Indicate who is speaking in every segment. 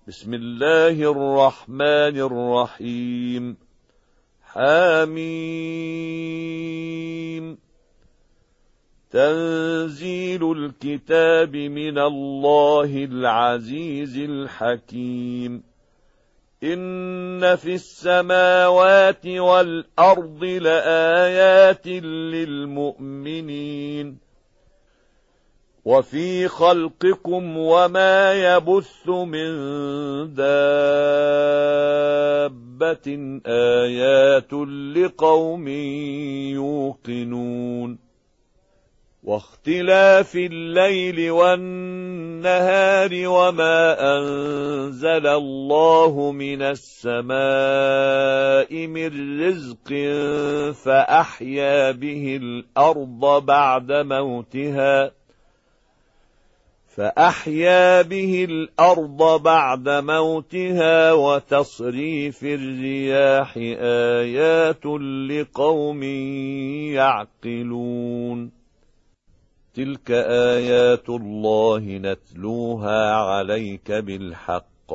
Speaker 1: بسم الله الرحمن الرحيم. حميم. تنزيل الكتاب من الله العزيز الحكيم. إن في السماوات والأرض لآيات للمؤمنين وفي خلقكم وما يبث من دابة آيات لقوم يوقنون واختلاف الليل والنهار وما أنزل الله من السماء من رزق فأحيا به الأرض بعد موتها وتصريف الرياح آيات لقوم يعقلون. تلك آيات الله نتلوها عليك بالحق،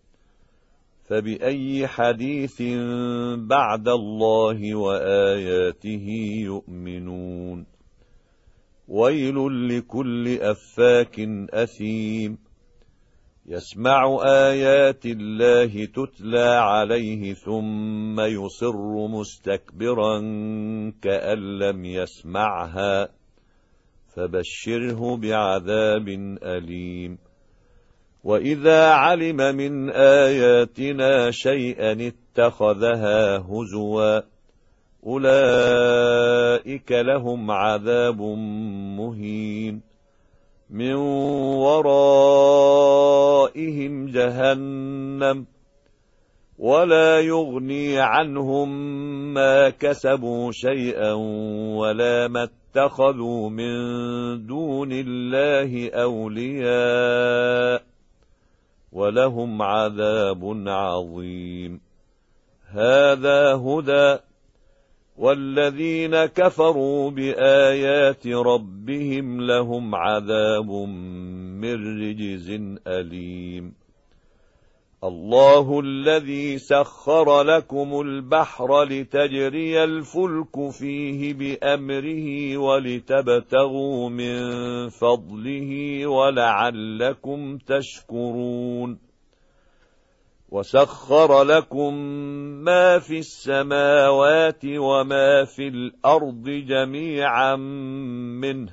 Speaker 1: فبأي حديث بعد الله وآياته يؤمنون. ويل لكل أفاك أثيم يسمع آيات الله تتلى عليه ثم يصر مستكبرا كأن لم يسمعها، فبشره بعذاب أليم. وإذا علم من آياتنا شيئا اتخذها هزوا، أولئك لهم عذاب مهين من ورائهم جهنم ولا يغني عنهم ما كسبوا شيئا ولا ما اتخذوا من دون الله أولياء ولهم عذاب عظيم. هذا هدى، والذين كفروا بآيات ربهم لهم عذاب من رجز أليم. الله الذي سخر لكم البحر لتجري الفلك فيه بأمره ولتبتغوا من فضله ولعلكم تشكرون. وسخر لكم ما في السماوات وما في الأرض جميعا منه،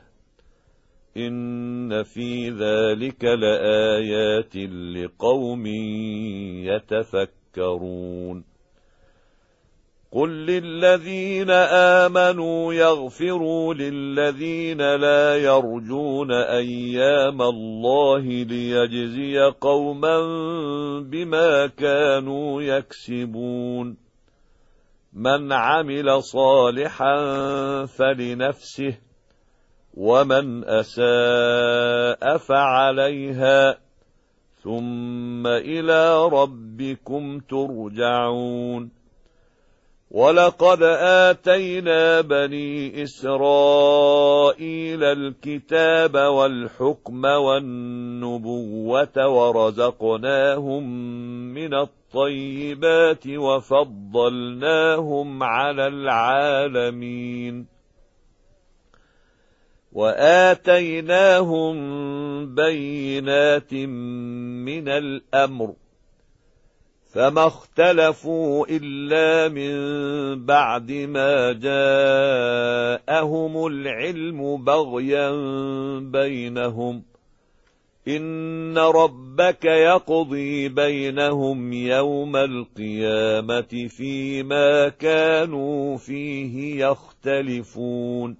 Speaker 1: إن في ذلك لآيات لقوم يتفكرون. قل للذين آمنوا يغفروا للذين لا يرجون أيام الله ليجزي قوما بما كانوا يكسبون. من عمل صالحا فلنفسه ومن أساء فعليها ثم إلى ربكم ترجعون. ولقد آتينا بني إسرائيل الكتاب والحكم والنبوة ورزقناهم من الطيبات وفضلناهم على العالمين وآتيناهم بينات من الأمر، فما اختلفوا إلا من بعد ما جاءهم العلم بغيا بينهم. إن ربك يقضي بينهم يوم القيامة فيما كانوا فيه يختلفون.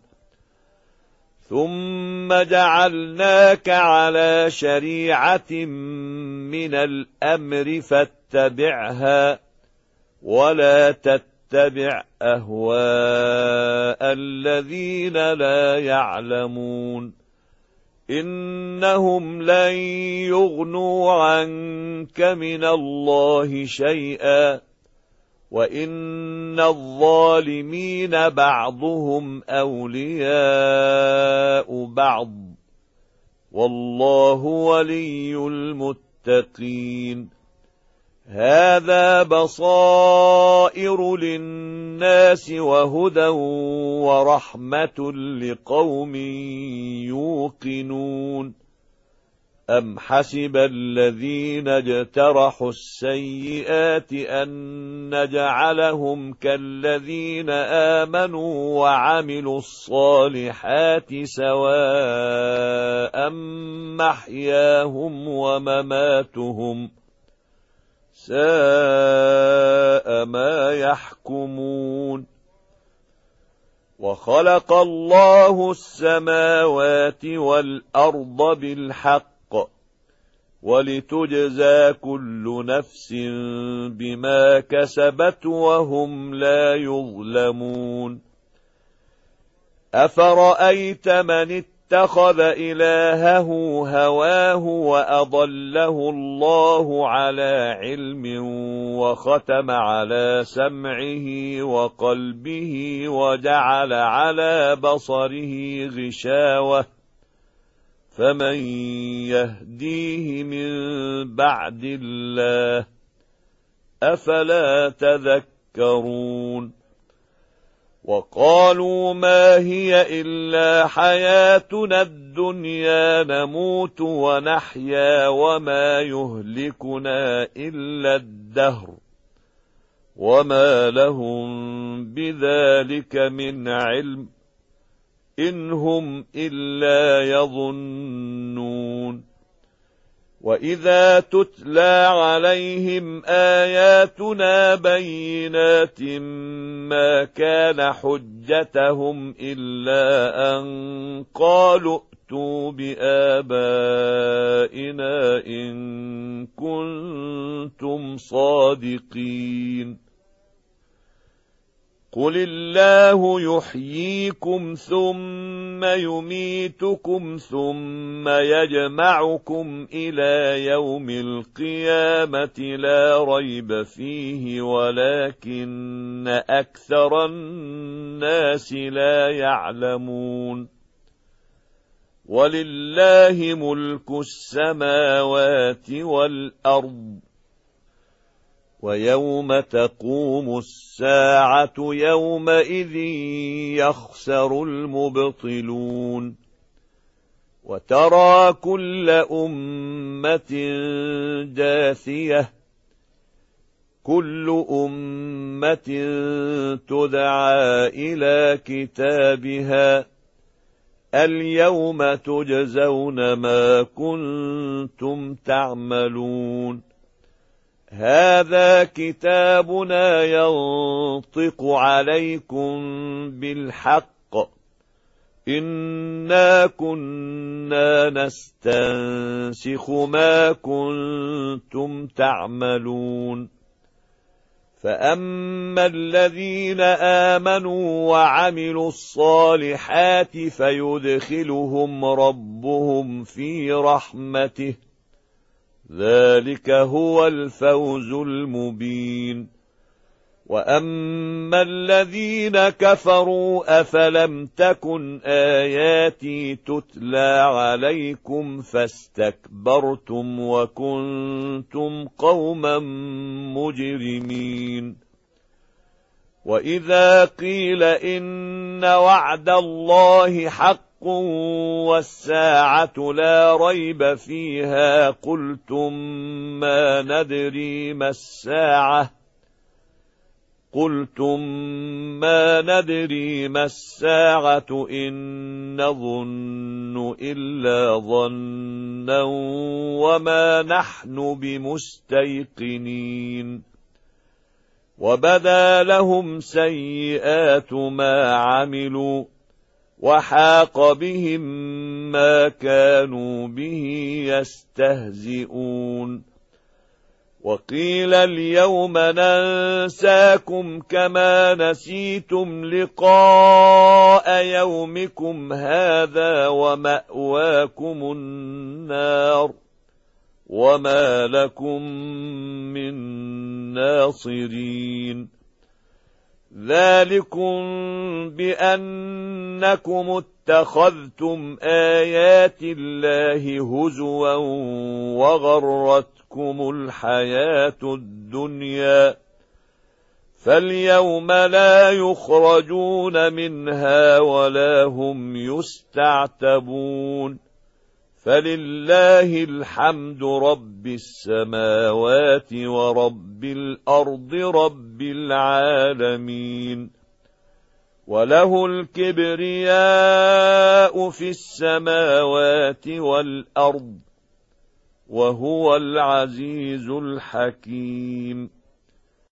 Speaker 1: ثم جعلناك على شريعة من الأمر فاتبعها ولا تتبع أهواء الذين لا يعلمون. إنهم لن يغنوا عنك من الله شيئا وإن الظالمين بعضهم أولياء بعض والله ولي المتقين. هذا بصائر للناس وهدى ورحمة لقوم يوقنون أم حسب الذين اجترحوا السيئات أن نجعلهم كالذين آمنوا وعملوا الصالحات سواء محياهم ومماتهم ساء ما يحكمون وخلق الله السماوات والأرض بالحق ولتجزى كل نفس بما كسبت وهم لا يظلمون أفرأيت من اتخذ إلهه هواه وأضله الله على علم وختم على سمعه وقلبه وجعل على بصره غشاوة فمن يهديه من بعد الله أفلا تذكرون وقالوا ما هي إلا حياتنا الدنيا نموت ونحيا وما يهلكنا إلا الدهر وما لهم بذلك من علم إن هم إلا يظنون وإذا تتلى عليهم آياتنا بينات ما كان حجتهم إلا أن قالوا ائتوا بآبائنا إن كنتم صادقين قل الله يحييكم ثم يميتكم ثم يجمعكم إلى يوم القيامة لا ريب فيه ولكن أكثر الناس لا يعلمون ولله ملك السماوات والأرض ويوم تقوم الساعة يومئذ يخسر المبطلون وترى كل أمة جاثية كل أمة تدعى إلى كتابها اليوم تجزون ما كنتم تعملون هذا كتابنا ينطق عليكم بالحق إنا كنا نستنسخ ما كنتم تعملون فأما الذين آمنوا وعملوا الصالحات فيدخلهم ربهم في رحمته ذلك هو الفوز المبين وأما الذين كفروا أفلم تكن آياتي تتلى عليكم فاستكبرتم وكنتم قوما مجرمين وإذا قيل إن وعد الله حق والساعة لا ريب فيها قلتم ما ندري ما الساعة إن نظن إلا ظنا وما نحن بمستيقنين وبدا لهم سيئات ما عملوا وحاق بهم ما كانوا به يستهزئون وقيل اليوم ننساكم كما نسيتم لقاء يومكم هذا ومأواكم النار وما لكم من ناصرين ذلكم بأنكم اتخذتم آيات الله هزوا وغرتكم الحياة الدنيا، فاليوم لا يخرجون منها ولا هم يستعتبون. فلله الحمد رب السماوات ورب الأرض رب العالمين، وله الكبرياء في السماوات والأرض، وهو العزيز الحكيم.